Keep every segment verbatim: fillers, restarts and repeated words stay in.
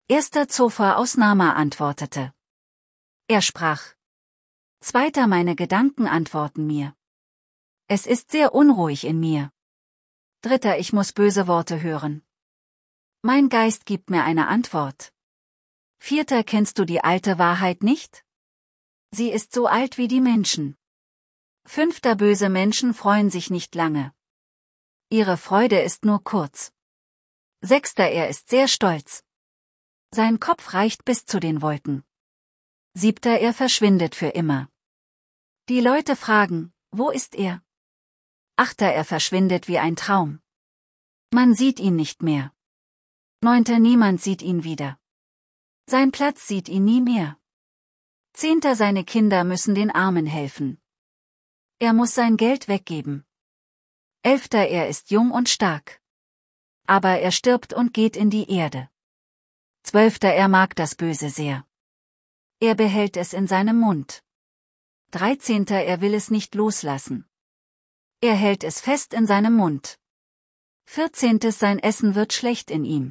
Erster Zophar aus Nama antwortete. Er sprach. Zweiter meine Gedanken antworten mir. Es ist sehr unruhig in mir. Dritter ich muss böse Worte hören. Mein Geist gibt mir eine Antwort. Vierter kennst du die alte Wahrheit nicht? Sie ist so alt wie die Menschen. Fünfter böse Menschen freuen sich nicht lange. Ihre Freude ist nur kurz. Sechster er ist sehr stolz. Sein Kopf reicht bis zu den Wolken. Siebter er verschwindet für immer. Die Leute fragen, wo ist er? Achter er verschwindet wie ein Traum. Man sieht ihn nicht mehr. Neunter niemand sieht ihn wieder. Sein Platz sieht ihn nie mehr. Zehnter seine Kinder müssen den Armen helfen. Er muss sein Geld weggeben. Elfter er ist jung und stark. Aber er stirbt und geht in die Erde. Zwölfter er mag das Böse sehr. Er behält es in seinem Mund. Dreizehnter er will es nicht loslassen. Er hält es fest in seinem Mund. Vierzehntes sein Essen wird schlecht in ihm.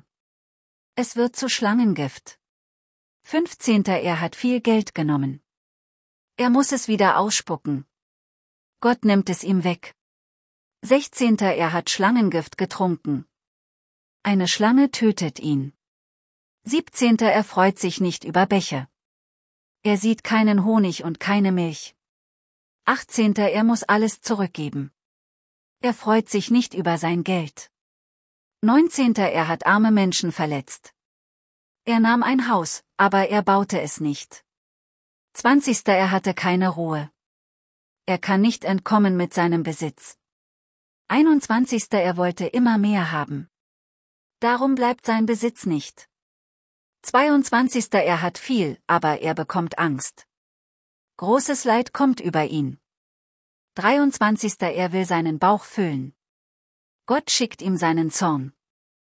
Es wird zu Schlangengift. Fünfzehnter er hat viel Geld genommen. Er muss es wieder ausspucken. Gott nimmt es ihm weg. Sechzehnter er hat Schlangengift getrunken. Eine Schlange tötet ihn. Siebzehnter er freut sich nicht über Becher. Er sieht keinen Honig und keine Milch. Achtzehnter er muss alles zurückgeben. Er freut sich nicht über sein Geld. Neunzehnter er hat arme Menschen verletzt. Er nahm ein Haus, aber er baute es nicht. Zwanzigster er hatte keine Ruhe. Er kann nicht entkommen mit seinem Besitz. Einundzwanzigster er wollte immer mehr haben. Darum bleibt sein Besitz nicht. Zweiundzwanzigster er hat viel, aber er bekommt Angst. Großes Leid kommt über ihn. Dreiundzwanzigster er will seinen Bauch füllen. Gott schickt ihm seinen Zorn.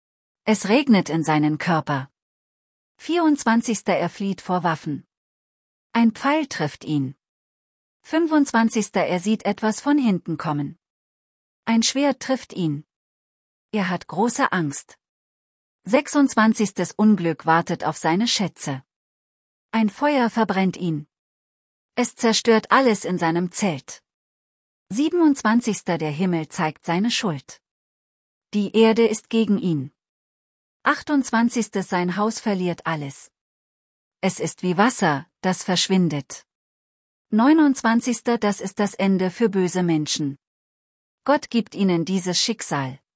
Es regnet in seinen Körper. Vierundzwanzigster er flieht vor Waffen. Ein Pfeil trifft ihn. Fünfundzwanzigster er sieht etwas von hinten kommen. Ein Schwert trifft ihn. Er hat große Angst. Sechsundzwanzigstes Unglück wartet auf seine Schätze. Ein Feuer verbrennt ihn. Es zerstört alles in seinem Zelt. Siebenundzwanzigster der Himmel zeigt seine Schuld. Die Erde ist gegen ihn. Achtundzwanzigstes sein Haus verliert alles. Es ist wie Wasser, das verschwindet. Neunundzwanzigster das ist das Ende für böse Menschen. Gott gibt ihnen dieses Schicksal.